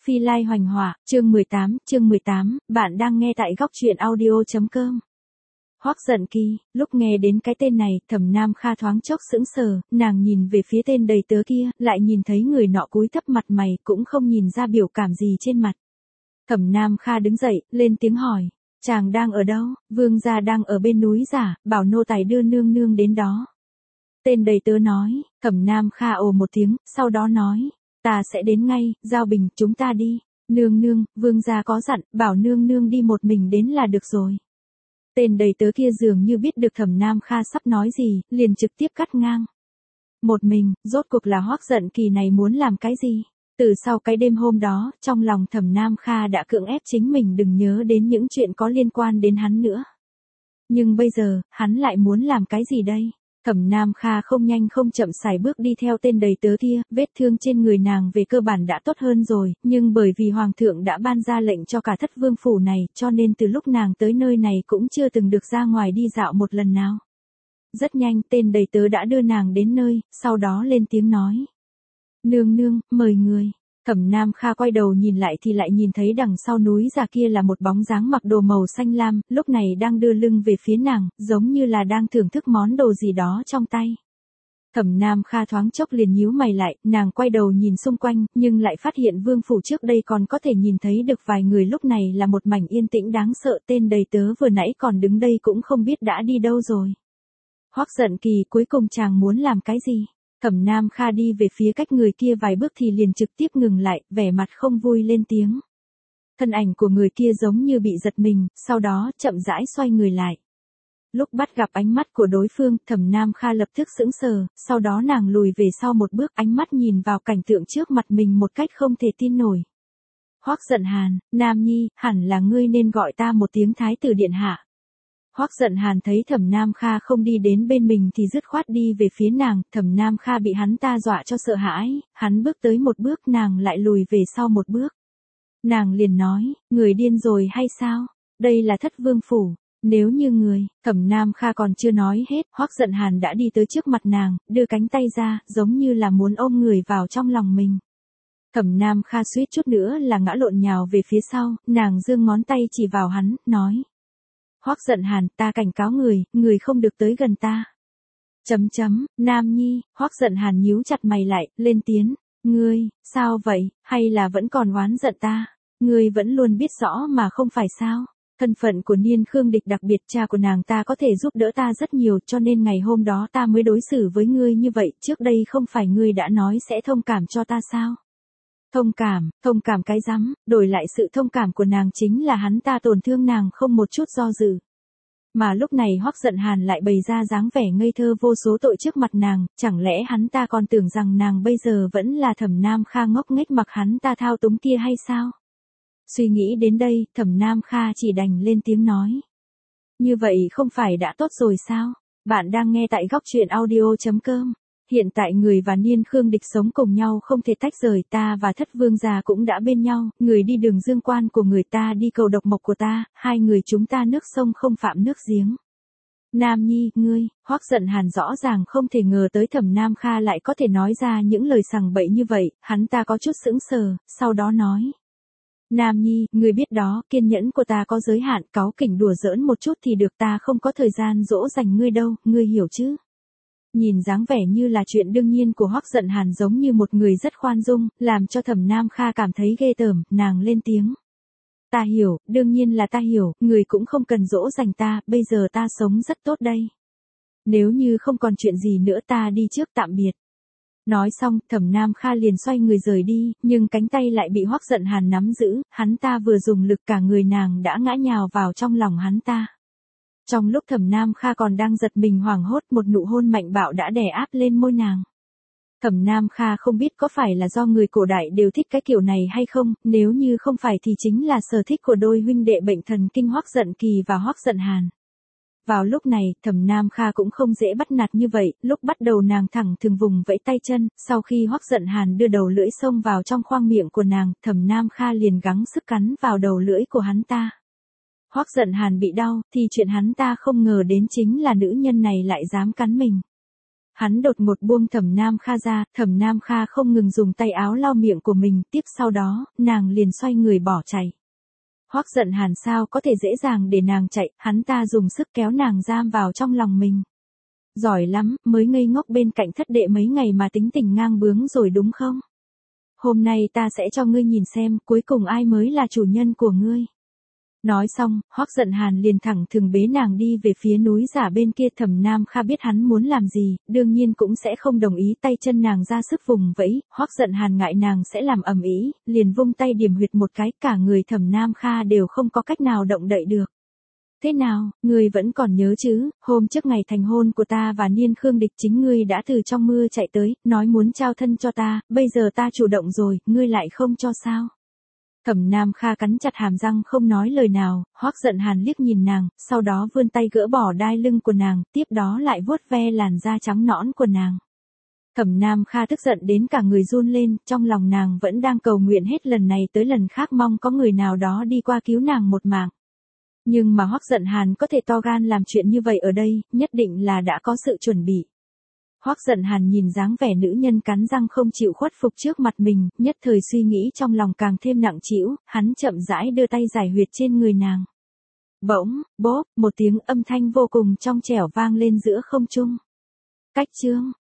Phi Lai Hoành Hỏa, chương 18, bạn đang nghe tại góc truyện audio.com. Hoắc Giận Kỳ, lúc nghe đến cái tên này, Thẩm Nam Kha thoáng chốc sững sờ, nàng nhìn về phía tên đầy tớ kia, lại nhìn thấy người nọ cúi thấp mặt mày, cũng không nhìn ra biểu cảm gì trên mặt. Thẩm Nam Kha đứng dậy, lên tiếng hỏi, chàng đang ở đâu? Vương gia đang ở bên núi giả, bảo nô tài đưa nương nương đến đó. Tên đầy tớ nói. Thẩm Nam Kha ồ một tiếng, sau đó nói, ta sẽ đến ngay, Giao Bình, chúng ta đi. Nương nương, vương gia có dặn, bảo nương nương đi một mình đến là được rồi. Tên đầy tớ kia dường như biết được Thẩm Nam Kha sắp nói gì, liền trực tiếp cắt ngang. Một mình, rốt cuộc là Hoắc Giận Kỳ này muốn làm cái gì? Từ sau cái đêm hôm đó, trong lòng Thẩm Nam Kha đã cưỡng ép chính mình đừng nhớ đến những chuyện có liên quan đến hắn nữa. Nhưng bây giờ, hắn lại muốn làm cái gì đây? Thẩm Nam Kha không nhanh không chậm sải bước đi theo tên đầy tớ kia, vết thương trên người nàng về cơ bản đã tốt hơn rồi, nhưng bởi vì Hoàng thượng đã ban ra lệnh cho cả Thất Vương phủ này, cho nên từ lúc nàng tới nơi này cũng chưa từng được ra ngoài đi dạo một lần nào. Rất nhanh tên đầy tớ đã đưa nàng đến nơi, sau đó lên tiếng nói. Nương nương, mời người. Thẩm Nam Kha quay đầu nhìn lại thì lại nhìn thấy đằng sau núi già kia là một bóng dáng mặc đồ màu xanh lam, lúc này đang đưa lưng về phía nàng, giống như là đang thưởng thức món đồ gì đó trong tay. Thẩm Nam Kha thoáng chốc liền nhíu mày lại, nàng quay đầu nhìn xung quanh, nhưng lại phát hiện vương phủ trước đây còn có thể nhìn thấy được vài người, lúc này là một mảnh yên tĩnh đáng sợ, tên đầy tớ vừa nãy còn đứng đây cũng không biết đã đi đâu rồi. Hoắc Giận Kỳ, cuối cùng chàng muốn làm cái gì? Thẩm Nam Kha đi về phía cách người kia vài bước thì liền trực tiếp ngừng lại, vẻ mặt không vui lên tiếng. Thân ảnh của người kia giống như bị giật mình, sau đó chậm rãi xoay người lại. Lúc bắt gặp ánh mắt của đối phương, Thẩm Nam Kha lập tức sững sờ, sau đó nàng lùi về sau một bước, ánh mắt nhìn vào cảnh tượng trước mặt mình một cách không thể tin nổi. Hoắc Giận Hàn, Nam Nhi, hẳn là ngươi nên gọi ta một tiếng Thái tử điện hạ. Hoắc Giận Hàn thấy Thẩm Nam Kha không đi đến bên mình thì dứt khoát đi về phía nàng, Thẩm Nam Kha bị hắn ta dọa cho sợ hãi, hắn bước tới một bước, nàng lại lùi về sau một bước. Nàng liền nói, người điên rồi hay sao? Đây là Thất Vương phủ, nếu như người, Thẩm Nam Kha còn chưa nói hết, Hoắc Giận Hàn đã đi tới trước mặt nàng, đưa cánh tay ra, giống như là muốn ôm người vào trong lòng mình. Thẩm Nam Kha suýt chút nữa là ngã lộn nhào về phía sau, nàng giương ngón tay chỉ vào hắn, nói. Hoắc Giận Hàn, ta cảnh cáo người không được tới gần ta. Nam Nhi, Hoắc Giận Hàn nhíu chặt mày lại, lên tiếng, ngươi, sao vậy, hay là vẫn còn oán giận ta? Ngươi vẫn luôn biết rõ mà không phải sao? Thân phận của Niên Khương Địch đặc biệt, cha của nàng ta có thể giúp đỡ ta rất nhiều, cho nên ngày hôm đó ta mới đối xử với ngươi như vậy, trước đây không phải ngươi đã nói sẽ thông cảm cho ta sao? Thông cảm cái rắm, đổi lại sự thông cảm của nàng chính là hắn ta tổn thương nàng không một chút do dự. Mà lúc này Hoắc Giận Hàn lại bày ra dáng vẻ ngây thơ vô số tội trước mặt nàng, chẳng lẽ hắn ta còn tưởng rằng nàng bây giờ vẫn là Thẩm Nam Kha ngốc nghếch mặc hắn ta thao túng kia hay sao? Suy nghĩ đến đây, Thẩm Nam Kha chỉ đành lên tiếng nói. Như vậy không phải đã tốt rồi sao? Bạn đang nghe tại góc truyện audio.com. Hiện tại người và Niên Khương Địch sống cùng nhau không thể tách rời, ta và Thất Vương gia cũng đã bên nhau, người đi đường dương quan của người ta đi cầu độc mộc của ta, hai người chúng ta nước sông không phạm nước giếng. Nam Nhi, ngươi, Hoắc Giận Hàn rõ ràng không thể ngờ tới Thẩm Nam Kha lại có thể nói ra những lời sằng bậy như vậy, hắn ta có chút sững sờ, sau đó nói. Nam Nhi, ngươi biết đó, kiên nhẫn của ta có giới hạn, cáu kỉnh đùa giỡn một chút thì được, ta không có thời gian dỗ dành ngươi đâu, ngươi hiểu chứ? Nhìn dáng vẻ như là chuyện đương nhiên của Hoắc Giận Hàn giống như một người rất khoan dung, làm cho Thẩm Nam Kha cảm thấy ghê tởm, nàng lên tiếng. Ta hiểu, đương nhiên là ta hiểu, người cũng không cần dỗ dành ta, bây giờ ta sống rất tốt đây. Nếu như không còn chuyện gì nữa ta đi trước, tạm biệt. Nói xong, Thẩm Nam Kha liền xoay người rời đi, nhưng cánh tay lại bị Hoắc Giận Hàn nắm giữ, hắn ta vừa dùng lực cả người nàng đã ngã nhào vào trong lòng hắn ta. Trong lúc Thẩm Nam Kha còn đang giật mình hoảng hốt, một nụ hôn mạnh bạo đã đè áp lên môi nàng. Thẩm Nam Kha không biết có phải là do người cổ đại đều thích cái kiểu này hay không, nếu như không phải thì chính là sở thích của đôi huynh đệ bệnh thần kinh Hoắc Giận Kỳ và Hoắc Giận Hàn. Vào lúc này, Thẩm Nam Kha cũng không dễ bắt nạt như vậy, lúc bắt đầu nàng thẳng thừng vùng vẫy tay chân, sau khi Hoắc Giận Hàn đưa đầu lưỡi xông vào trong khoang miệng của nàng, Thẩm Nam Kha liền gắng sức cắn vào đầu lưỡi của hắn ta. Hoắc Giận Hàn bị đau, thì chuyện hắn ta không ngờ đến chính là nữ nhân này lại dám cắn mình. hắn đột ngột buông Thẩm Nam Kha ra, Thẩm Nam Kha không ngừng dùng tay áo lau miệng của mình, tiếp sau đó, nàng liền xoay người bỏ chạy. Hoắc Giận Hàn sao có thể dễ dàng để nàng chạy, hắn ta dùng sức kéo nàng giam vào trong lòng mình. Giỏi lắm, mới ngây ngốc bên cạnh thất đệ mấy ngày mà tính tình ngang bướng rồi đúng không? Hôm nay ta sẽ cho ngươi nhìn xem cuối cùng ai mới là chủ nhân của ngươi. Nói xong, Hoắc Giận Hàn liền thẳng thừng bế nàng đi về phía núi giả bên kia. Thẩm Nam Kha biết hắn muốn làm gì, đương nhiên cũng sẽ không đồng ý, tay chân nàng ra sức vùng vẫy, Hoắc Giận Hàn ngại nàng sẽ làm ầm ĩ, liền vung tay điểm huyệt một cái, cả người Thẩm Nam Kha đều không có cách nào động đậy được. Thế nào, ngươi vẫn còn nhớ chứ, hôm trước ngày thành hôn của ta và Niên Khương Địch chính ngươi đã từ trong mưa chạy tới, nói muốn trao thân cho ta, bây giờ ta chủ động rồi, ngươi lại không cho sao? Thẩm Nam Kha cắn chặt hàm răng không nói lời nào, Hoắc Giận Hàn liếc nhìn nàng, sau đó vươn tay gỡ bỏ đai lưng của nàng, tiếp đó lại vuốt ve làn da trắng nõn của nàng. Thẩm Nam Kha tức giận đến cả người run lên, trong lòng nàng vẫn đang cầu nguyện hết lần này tới lần khác mong có người nào đó đi qua cứu nàng một mạng. Nhưng mà Hoắc Giận Hàn có thể to gan làm chuyện như vậy ở đây, nhất định là đã có sự chuẩn bị. Hoắc Giận Hàn nhìn dáng vẻ nữ nhân cắn răng không chịu khuất phục trước mặt mình, nhất thời suy nghĩ trong lòng càng thêm nặng trĩu, hắn chậm rãi đưa tay giải huyệt trên người nàng. Bỗng, bốp, một tiếng âm thanh vô cùng trong trẻo vang lên giữa không trung. Cách chương